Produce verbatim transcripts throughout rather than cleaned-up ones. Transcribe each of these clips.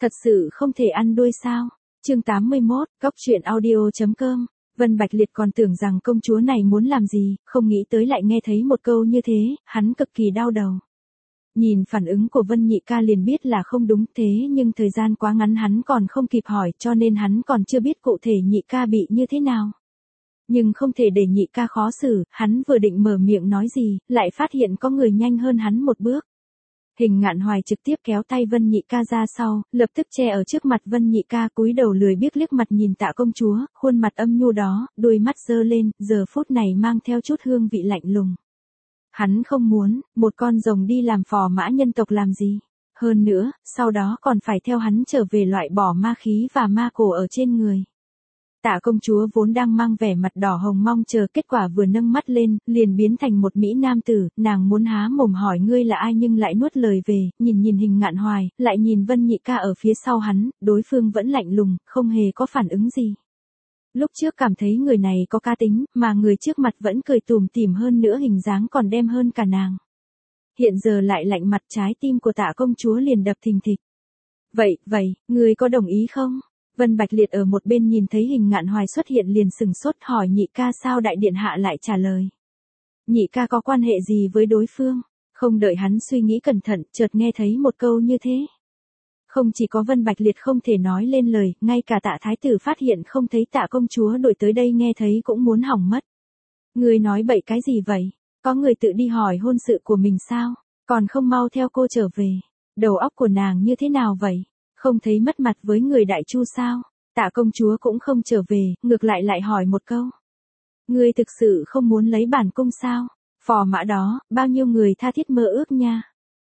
Thật sự không thể ăn đuôi sao? Chương tám mươi mốt, góc truyện audio.com. Vân Bạch Liệt còn tưởng rằng công chúa này muốn làm gì, không nghĩ tới lại nghe thấy một câu như thế, hắn cực kỳ đau đầu. Nhìn phản ứng của Vân Nhị ca liền biết là không đúng, thế nhưng thời gian quá ngắn hắn còn không kịp hỏi, cho nên hắn còn chưa biết cụ thể Nhị ca bị như thế nào. Nhưng không thể để Nhị ca khó xử, hắn vừa định mở miệng nói gì, lại phát hiện có người nhanh hơn hắn một bước. Hình Ngạn Hoài trực tiếp kéo tay Vân Nhị ca ra sau, lập tức che ở trước mặt Vân Nhị ca, cúi đầu lười biếc liếc mặt nhìn Tạ công chúa, khuôn mặt âm nhu đó, đôi mắt giơ lên, giờ phút này mang theo chút hương vị lạnh lùng. Hắn không muốn, một con rồng đi làm phò mã nhân tộc làm gì? Hơn nữa, sau đó còn phải theo hắn trở về loại bỏ ma khí và ma cổ ở trên người. Tạ công chúa vốn đang mang vẻ mặt đỏ hồng mong chờ, kết quả vừa nâng mắt lên, liền biến thành một mỹ nam tử, nàng muốn há mồm hỏi ngươi là ai nhưng lại nuốt lời về, nhìn nhìn Hình Ngạn Hoài, lại nhìn Vân Nhị ca ở phía sau hắn, đối phương vẫn lạnh lùng, không hề có phản ứng gì. Lúc trước cảm thấy người này có cá tính, mà người trước mặt vẫn cười tủm tỉm, hơn nữa hình dáng còn đem hơn cả nàng. Hiện giờ lại lạnh mặt, trái tim của Tạ công chúa liền đập thình thịch. Vậy, vậy, ngươi có đồng ý không? Vân Bạch Liệt ở một bên nhìn thấy Hình Ngạn Hoài xuất hiện liền sừng sốt, hỏi Nhị ca sao đại điện hạ lại trả lời. Nhị ca có quan hệ gì với đối phương? Không đợi hắn suy nghĩ cẩn thận, chợt nghe thấy một câu như thế. Không chỉ có Vân Bạch Liệt không thể nói lên lời, ngay cả Tạ thái tử phát hiện không thấy Tạ công chúa đổi tới đây nghe thấy cũng muốn hỏng mất. Ngươi nói bậy cái gì vậy? Có người tự đi hỏi hôn sự của mình sao? Còn không mau theo cô trở về. Đầu óc của nàng như thế nào vậy? Không thấy mất mặt với người Đại Chu sao? Tạ công chúa cũng không trở về, ngược lại lại hỏi một câu. Ngươi thực sự không muốn lấy bản cung sao? Phò mã đó, bao nhiêu người tha thiết mơ ước nha.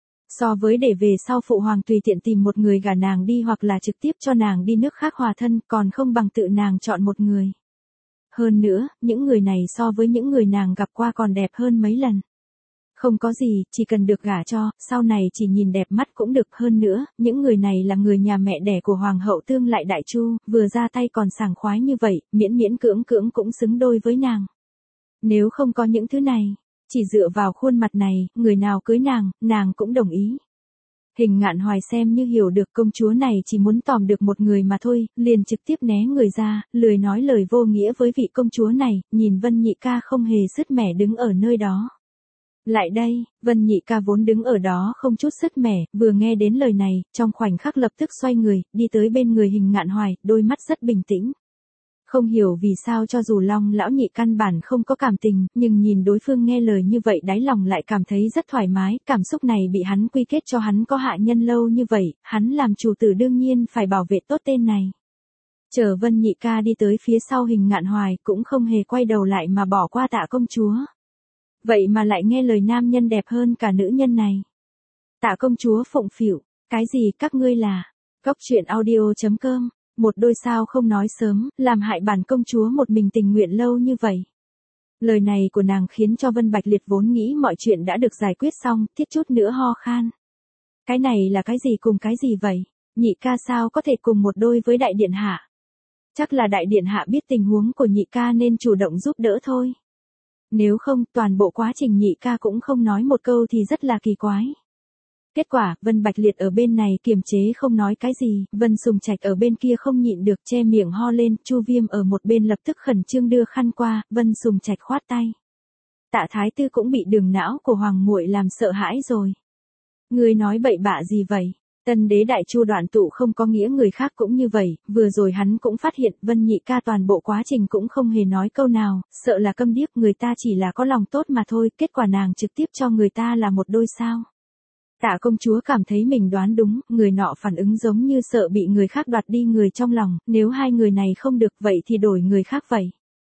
So với để về sau phụ hoàng tùy tiện tìm một người gả nàng đi hoặc là trực tiếp cho nàng đi nước khác hòa thân, còn không bằng tự nàng chọn một người. Hơn nữa, những người này so với những người nàng gặp qua còn đẹp hơn mấy lần. Không có gì, chỉ cần được gả cho, sau này chỉ nhìn đẹp mắt cũng được. Hơn nữa, những người này là người nhà mẹ đẻ của Hoàng hậu tương lại Đại Chu, vừa ra tay còn sảng khoái như vậy, miễn miễn cưỡng cưỡng cũng xứng đôi với nàng. Nếu không có những thứ này, chỉ dựa vào khuôn mặt này, người nào cưới nàng, nàng cũng đồng ý. Hình Ngạn Hoài xem như hiểu được công chúa này chỉ muốn tòm được một người mà thôi, liền trực tiếp né người ra, lười nói lời vô nghĩa với vị công chúa này, nhìn Vân Nhị ca không hề sứt mẻ đứng ở nơi đó. Lại đây, Vân Nhị ca vốn đứng ở đó không chút sứt mẻ, vừa nghe đến lời này, trong khoảnh khắc lập tức xoay người, đi tới bên người Hình Ngạn Hoài, đôi mắt rất bình tĩnh. Không hiểu vì sao cho dù Long lão nhị căn bản không có cảm tình, nhưng nhìn đối phương nghe lời như vậy đáy lòng lại cảm thấy rất thoải mái, cảm xúc này bị hắn quy kết cho hắn có hạ nhân lâu như vậy, hắn làm chủ tử đương nhiên phải bảo vệ tốt tên này. Chờ Vân Nhị ca đi tới phía sau Hình Ngạn Hoài cũng không hề quay đầu lại mà bỏ qua Tạ công chúa. Vậy mà lại nghe lời nam nhân đẹp hơn cả nữ nhân này. Tạ công chúa phụng phịu, cái gì các ngươi là, góc truyện audio.com. Một đôi sao không nói sớm, làm hại bản công chúa một mình tình nguyện lâu như vậy. Lời này của nàng khiến cho Vân Bạch Liệt vốn nghĩ mọi chuyện đã được giải quyết xong, thiết chút nữa ho khan. Cái này là cái gì cùng cái gì vậy? Nhị ca sao có thể cùng một đôi với đại điện hạ? Chắc là đại điện hạ biết tình huống của nhị ca nên chủ động giúp đỡ thôi. Nếu không, toàn bộ quá trình nhị ca cũng không nói một câu thì rất là kỳ quái. Kết quả, Vân Bạch Liệt ở bên này kiềm chế không nói cái gì, Vân Sùng Trạch ở bên kia không nhịn được che miệng ho lên, Chu Viêm ở một bên lập tức khẩn trương đưa khăn qua, Vân Sùng Trạch khoát tay. Tạ thái tư cũng bị đường não của hoàng muội làm sợ hãi rồi. Ngươi nói bậy bạ gì vậy? Tân đế Đại Chu Đoạn Tụ không có nghĩa người khác cũng như vậy, vừa rồi hắn cũng phát hiện Vân Nhị ca toàn bộ quá trình cũng không hề nói câu nào, sợ là câm điếc, người ta chỉ là có lòng tốt mà thôi, kết quả nàng trực tiếp cho người ta là một đôi sao. Tạ công chúa cảm thấy mình đoán đúng, người nọ phản ứng giống như sợ bị người khác đoạt đi người trong lòng, nếu hai người này không được vậy thì đổi người khác vậy.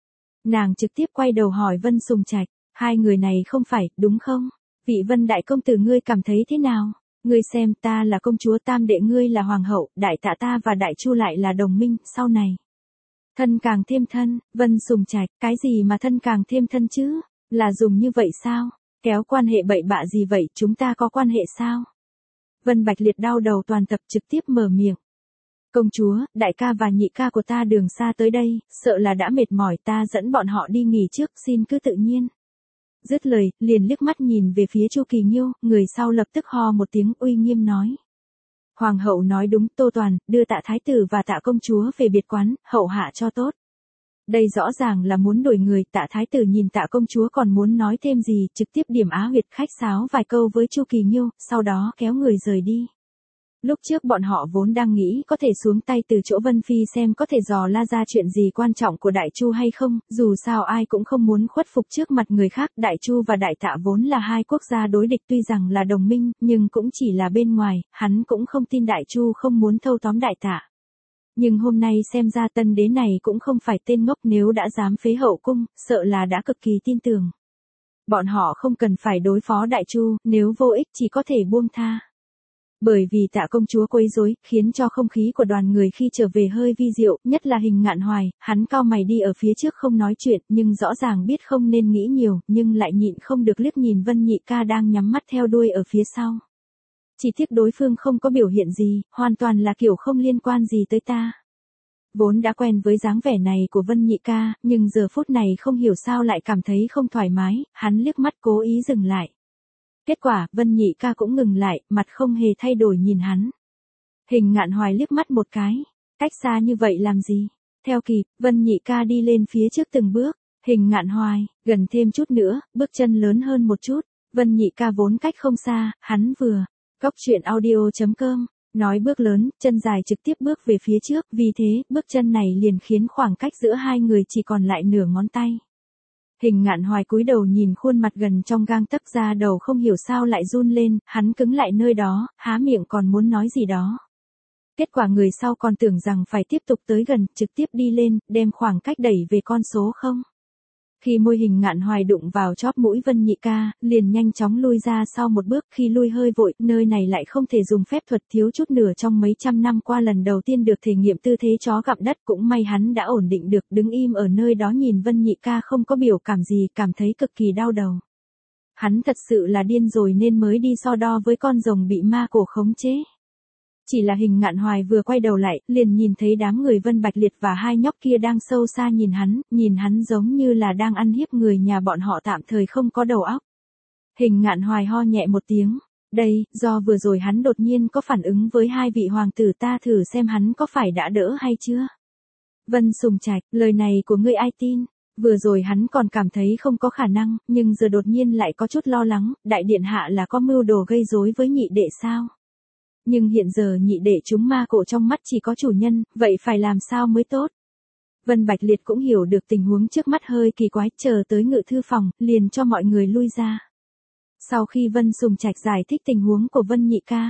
Nàng trực tiếp quay đầu hỏi Vân Sùng Trạch, hai người này không phải, đúng không? Vị Vân đại công tử ngươi cảm thấy thế nào? Ngươi xem, ta là công chúa tam đệ, ngươi là hoàng hậu, đại Tạ ta và Đại Chu lại là đồng minh, sau này thân càng thêm thân. Vân Sùng Trạch, cái gì mà thân càng thêm thân chứ? Là dùng như vậy sao? Kéo quan hệ bậy bạ gì vậy, chúng ta có quan hệ sao? Vân Bạch Liệt đau đầu toàn tập trực tiếp mở miệng. Công chúa, đại ca và nhị ca của ta đường xa tới đây, sợ là đã mệt mỏi, ta dẫn bọn họ đi nghỉ trước, xin cứ tự nhiên. Dứt lời, liền liếc mắt nhìn về phía Chu Kỳ Nghiêu, người sau lập tức ho một tiếng uy nghiêm nói. Hoàng hậu nói đúng, Tô Toàn, đưa Tạ thái tử và Tạ công chúa về biệt quán, hậu hạ cho tốt. Đây rõ ràng là muốn đuổi người. Tạ thái tử nhìn Tạ công chúa còn muốn nói thêm gì, trực tiếp điểm á huyệt khách sáo vài câu với Chu Kỳ Nghiêu, sau đó kéo người rời đi. Lúc trước bọn họ vốn đang nghĩ có thể xuống tay từ chỗ Vân Phi xem có thể dò la ra chuyện gì quan trọng của Đại Chu hay không, dù sao ai cũng không muốn khuất phục trước mặt người khác. Đại Chu và Đại Tạ vốn là hai quốc gia đối địch, tuy rằng là đồng minh, nhưng cũng chỉ là bên ngoài, hắn cũng không tin Đại Chu không muốn thâu tóm Đại Tạ. Nhưng hôm nay xem ra tân đế này cũng không phải tên ngốc, nếu đã dám phế hậu cung, sợ là đã cực kỳ tin tưởng. Bọn họ không cần phải đối phó Đại Chu, nếu vô ích chỉ có thể buông tha. Bởi vì Tạ công chúa quấy rối, khiến cho không khí của đoàn người khi trở về hơi vi diệu, nhất là Hình Ngạn Hoài, hắn cau mày đi ở phía trước không nói chuyện, nhưng rõ ràng biết không nên nghĩ nhiều, nhưng lại nhịn không được liếc nhìn Vân Nhị Ca đang nhắm mắt theo đuôi ở phía sau. Chỉ tiếc đối phương không có biểu hiện gì, hoàn toàn là kiểu không liên quan gì tới ta. Vốn đã quen với dáng vẻ này của Vân Nhị Ca, nhưng giờ phút này không hiểu sao lại cảm thấy không thoải mái, hắn liếc mắt cố ý dừng lại. Kết quả, Vân Nhị Ca cũng ngừng lại, mặt không hề thay đổi nhìn hắn. Hình Ngạn Hoài liếc mắt một cái, cách xa như vậy làm gì? Theo kịp, Vân Nhị Ca đi lên phía trước từng bước, Hình Ngạn Hoài, gần thêm chút nữa, bước chân lớn hơn một chút, Vân Nhị Ca vốn cách không xa, hắn vừa, Cóc truyện audio chấm com, nói bước lớn, chân dài trực tiếp bước về phía trước, vì thế, bước chân này liền khiến khoảng cách giữa hai người chỉ còn lại nửa ngón tay. Hình Ngạn Hoài cúi đầu nhìn khuôn mặt gần trong gang tấc, ra đầu không hiểu sao lại run lên, hắn cứng lại nơi đó, há miệng còn muốn nói gì đó. Kết quả người sau còn tưởng rằng phải tiếp tục tới gần, trực tiếp đi lên, đem khoảng cách đẩy về con số không. Khi môi Hình Ngạn Hoài đụng vào chóp mũi Vân Nhị Ca, liền nhanh chóng lui ra sau một bước, khi lui hơi vội, nơi này lại không thể dùng phép thuật, thiếu chút nửa trong mấy trăm năm qua lần đầu tiên được thể nghiệm tư thế chó gặm đất, cũng may hắn đã ổn định được, đứng im ở nơi đó nhìn Vân Nhị Ca không có biểu cảm gì, cảm thấy cực kỳ đau đầu. Hắn thật sự là điên rồi nên mới đi so đo với con rồng bị ma cổ khống chế. Chỉ là Hình Ngạn Hoài vừa quay đầu lại, liền nhìn thấy đám người Vân Bạch Liệt và hai nhóc kia đang sâu xa nhìn hắn, nhìn hắn giống như là đang ăn hiếp người nhà bọn họ tạm thời không có đầu óc. Hình Ngạn Hoài ho nhẹ một tiếng, đây, do vừa rồi hắn đột nhiên có phản ứng với hai vị hoàng tử, ta thử xem hắn có phải đã đỡ hay chưa. Vân Sùng Trạch, lời này của ngươi ai tin? Vừa rồi hắn còn cảm thấy không có khả năng, nhưng giờ đột nhiên lại có chút lo lắng, đại điện hạ là có mưu đồ gây rối với nhị đệ sao? Nhưng hiện giờ nhị đệ chúng ma cổ trong mắt chỉ có chủ nhân, vậy phải làm sao mới tốt? Vân Bạch Liệt cũng hiểu được tình huống trước mắt hơi kỳ quái, chờ tới ngự thư phòng, liền cho mọi người lui ra. Sau khi Vân Sùng Trạch giải thích tình huống của Vân Nhị Ca,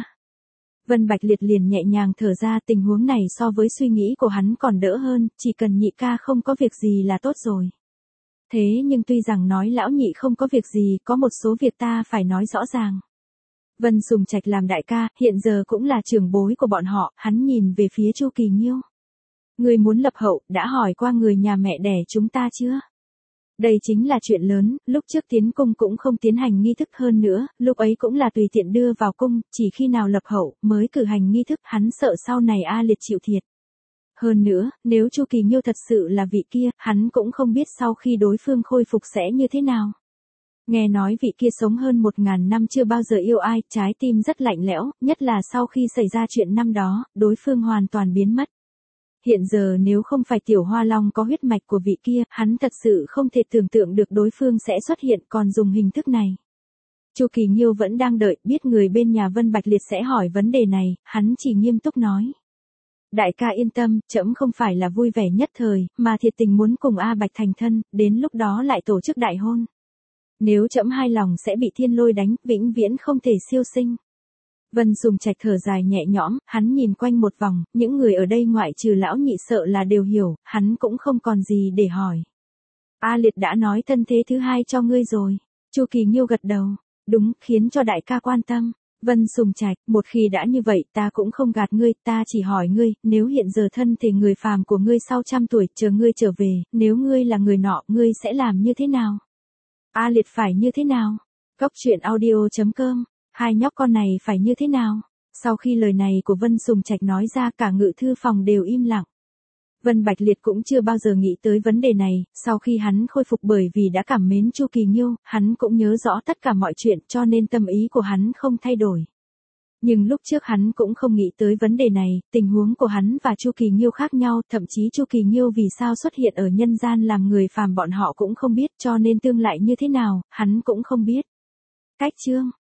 Vân Bạch Liệt liền nhẹ nhàng thở ra, tình huống này so với suy nghĩ của hắn còn đỡ hơn, chỉ cần Nhị Ca không có việc gì là tốt rồi. Thế nhưng tuy rằng nói lão nhị không có việc gì, có một số việc ta phải nói rõ ràng. Vân Sùng Trạch làm đại ca, hiện giờ cũng là trưởng bối của bọn họ, hắn nhìn về phía Chu Kỳ Nghiêu. Người muốn lập hậu, đã hỏi qua người nhà mẹ đẻ chúng ta chưa? Đây chính là chuyện lớn, lúc trước tiến cung cũng không tiến hành nghi thức, hơn nữa, lúc ấy cũng là tùy tiện đưa vào cung, chỉ khi nào lập hậu, mới cử hành nghi thức, hắn sợ sau này A Liệt chịu thiệt. Hơn nữa, nếu Chu Kỳ Nghiêu thật sự là vị kia, hắn cũng không biết sau khi đối phương khôi phục sẽ như thế nào. Nghe nói vị kia sống hơn một ngàn năm chưa bao giờ yêu ai, trái tim rất lạnh lẽo, nhất là sau khi xảy ra chuyện năm đó, đối phương hoàn toàn biến mất. Hiện giờ nếu không phải Tiểu Hoa Long có huyết mạch của vị kia, hắn thật sự không thể tưởng tượng được đối phương sẽ xuất hiện còn dùng hình thức này. Chu Kỳ Nghiêu vẫn đang đợi, biết người bên nhà Vân Bạch Liệt sẽ hỏi vấn đề này, hắn chỉ nghiêm túc nói. Đại ca yên tâm, trẫm không phải là vui vẻ nhất thời, mà thiệt tình muốn cùng A Bạch thành thân, đến lúc đó lại tổ chức đại hôn. Nếu trẫm hai lòng sẽ bị thiên lôi đánh, vĩnh viễn không thể siêu sinh. Vân Sùng Trạch thở dài nhẹ nhõm, hắn nhìn quanh một vòng, những người ở đây ngoại trừ lão nhị sợ là đều hiểu, hắn cũng không còn gì để hỏi. A Liệt đã nói thân thế thứ hai cho ngươi rồi. Chu Kỳ Nghiêu gật đầu, đúng, khiến cho đại ca quan tâm. Vân Sùng Trạch, một khi đã như vậy ta cũng không gạt ngươi, ta chỉ hỏi ngươi, nếu hiện giờ thân thể người phàm của ngươi sau trăm tuổi chờ ngươi trở về, nếu ngươi là người nọ, ngươi sẽ làm như thế nào? A Liệt phải như thế nào? Cóc truyện audio chấm com, hai nhóc con này phải như thế nào? Sau khi lời này của Vân Sùng Trạch nói ra, cả ngự thư phòng đều im lặng. Vân Bạch Liệt cũng chưa bao giờ nghĩ tới vấn đề này, sau khi hắn khôi phục bởi vì đã cảm mến Chu Kỳ Nghiêu, hắn cũng nhớ rõ tất cả mọi chuyện cho nên tâm ý của hắn không thay đổi. Nhưng lúc trước hắn cũng không nghĩ tới vấn đề này, tình huống của hắn và Chu Kỳ Nghiêu khác nhau, thậm chí Chu Kỳ Nghiêu vì sao xuất hiện ở nhân gian làm người phàm bọn họ cũng không biết, cho nên tương lại như thế nào, hắn cũng không biết. Cách chương